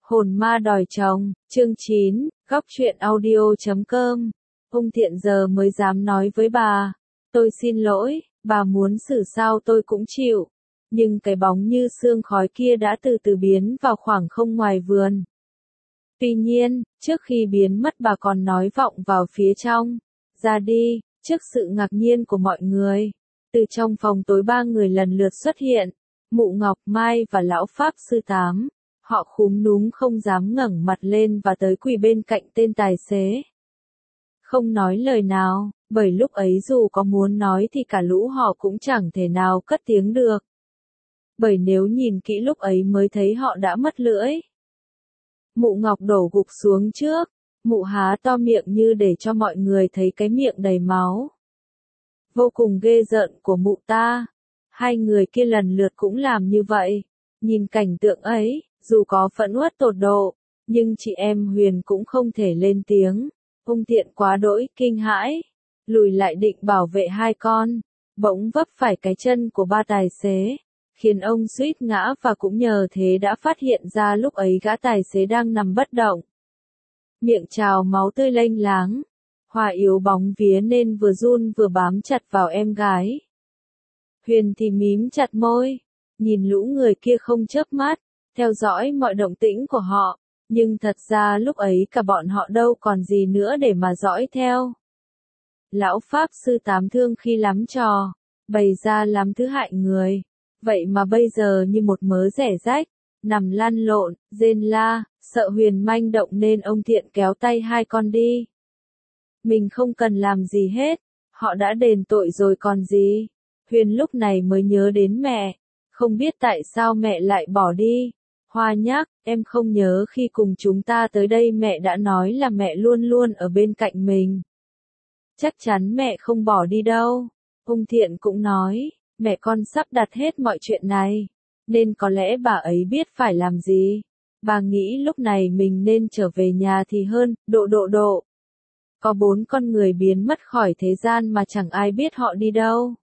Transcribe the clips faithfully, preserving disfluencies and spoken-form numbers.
Hồn ma đòi chồng, chương chín, góc truyện audio chấm com. Ung Thiện giờ mới dám nói với bà, tôi xin lỗi, bà muốn xử sao tôi cũng chịu. Nhưng cái bóng như sương khói kia đã từ từ biến vào khoảng không ngoài vườn. Tuy nhiên, trước khi biến mất bà còn nói vọng vào phía trong, ra đi, trước sự ngạc nhiên của mọi người. Từ trong phòng tối ba người lần lượt xuất hiện, Mụ Ngọc, Mai và Lão Pháp Sư Tám. Họ khúm núm không dám ngẩng mặt lên và tới quỳ bên cạnh tên tài xế. Không nói lời nào, bởi lúc ấy dù có muốn nói thì cả lũ họ cũng chẳng thể nào cất tiếng được. Bởi nếu nhìn kỹ lúc ấy mới thấy họ đã mất lưỡi. Mụ Ngọc đổ gục xuống trước, mụ há to miệng như để cho mọi người thấy cái miệng đầy máu. Vô cùng ghê rợn của mụ ta. Hai người kia lần lượt cũng làm như vậy. Nhìn cảnh tượng ấy, dù có phẫn uất tột độ, nhưng chị em Huyền cũng không thể lên tiếng. Ung Thiện quá đỗi kinh hãi, lùi lại định bảo vệ hai con, bỗng vấp phải cái chân của ba tài xế, khiến ông suýt ngã và cũng nhờ thế đã phát hiện ra lúc ấy gã tài xế đang nằm bất động. Miệng trào máu tươi lênh láng, Hoa yếu bóng vía nên vừa run vừa bám chặt vào em gái. Huyền thì mím chặt môi, nhìn lũ người kia không chớp mắt, theo dõi mọi động tĩnh của họ, nhưng thật ra lúc ấy cả bọn họ đâu còn gì nữa để mà dõi theo. Lão Pháp Sư Tám thương khi lắm trò, bày ra lắm thứ hại người, vậy mà bây giờ như một mớ rẻ rách, nằm lăn lộn, rên la, sợ Huyền manh động nên ông Thiện kéo tay hai con đi. Mình không cần làm gì hết, họ đã đền tội rồi còn gì. Huyền lúc này mới nhớ đến mẹ, không biết tại sao mẹ lại bỏ đi. Hoa nhắc, em không nhớ khi cùng chúng ta tới đây mẹ đã nói là mẹ luôn luôn ở bên cạnh mình. Chắc chắn mẹ không bỏ đi đâu. Ung Thiện cũng nói, mẹ con sắp đặt hết mọi chuyện này, nên có lẽ bà ấy biết phải làm gì. Bà nghĩ lúc này mình nên trở về nhà thì hơn, độ độ độ. Có bốn con người biến mất khỏi thế gian mà chẳng ai biết họ đi đâu.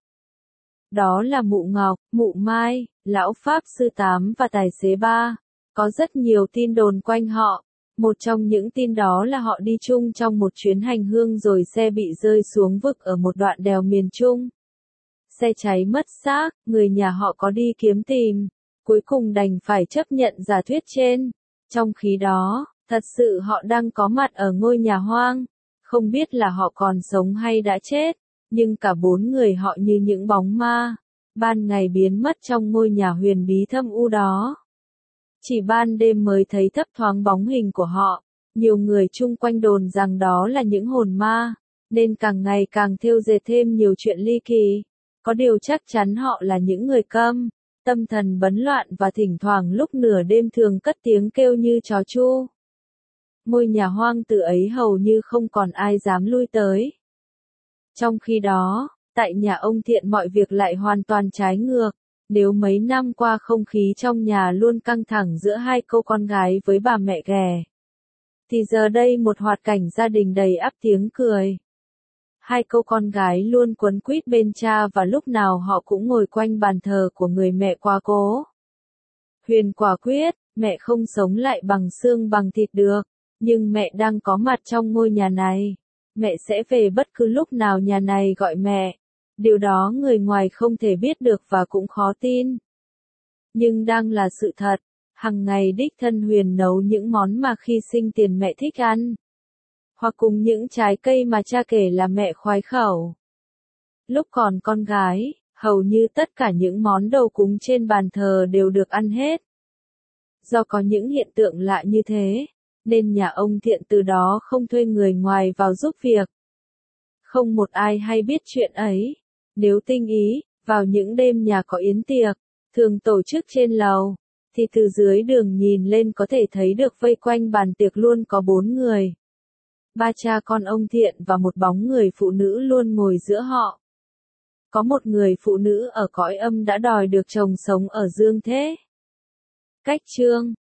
Đó là Mụ Ngọc, Mụ Mai, Lão Pháp Sư Tám và Tài xế Ba. Có rất nhiều tin đồn quanh họ. Một trong những tin đó là họ đi chung trong một chuyến hành hương rồi xe bị rơi xuống vực ở một đoạn đèo miền Trung. Xe cháy mất xác, người nhà họ có đi kiếm tìm, cuối cùng đành phải chấp nhận giả thuyết trên. Trong khi đó, thật sự họ đang có mặt ở ngôi nhà hoang. Không biết là họ còn sống hay đã chết, nhưng cả bốn người họ như những bóng ma, ban ngày biến mất trong ngôi nhà huyền bí thâm u đó. Chỉ ban đêm mới thấy thấp thoáng bóng hình của họ, nhiều người chung quanh đồn rằng đó là những hồn ma, nên càng ngày càng thêu dệt thêm nhiều chuyện ly kỳ. Có điều chắc chắn họ là những người câm, tâm thần bấn loạn và thỉnh thoảng lúc nửa đêm thường cất tiếng kêu như chó chu. Ngôi nhà hoang từ ấy hầu như không còn ai dám lui tới. Trong khi đó, tại nhà ông Thiện mọi việc lại hoàn toàn trái ngược. Nếu mấy năm qua không khí trong nhà luôn căng thẳng giữa hai cô con gái với bà mẹ ghẻ, thì giờ đây một hoạt cảnh gia đình đầy ắp tiếng cười. Hai cô con gái luôn quấn quýt bên cha và lúc nào họ cũng ngồi quanh bàn thờ của người mẹ quá cố. Huyền quả quyết, mẹ không sống lại bằng xương bằng thịt được, nhưng mẹ đang có mặt trong ngôi nhà này. Mẹ sẽ về bất cứ lúc nào nhà này gọi mẹ. Điều đó người ngoài không thể biết được và cũng khó tin. Nhưng đang là sự thật, hằng ngày đích thân Huyền nấu những món mà khi sinh tiền mẹ thích ăn. Hoặc cùng những trái cây mà cha kể là mẹ khoái khẩu. Lúc còn con gái, hầu như tất cả những món đầu cúng trên bàn thờ đều được ăn hết. Do có những hiện tượng lạ như thế, nên nhà ông Thiện từ đó không thuê người ngoài vào giúp việc. Không một ai hay biết chuyện ấy. Nếu tinh ý, vào những đêm nhà có yến tiệc, thường tổ chức trên lầu, thì từ dưới đường nhìn lên có thể thấy được vây quanh bàn tiệc luôn có bốn người. Ba cha con ông Thiện và một bóng người phụ nữ luôn ngồi giữa họ. Có một người phụ nữ ở cõi âm đã đòi được chồng sống ở dương thế. Cách chương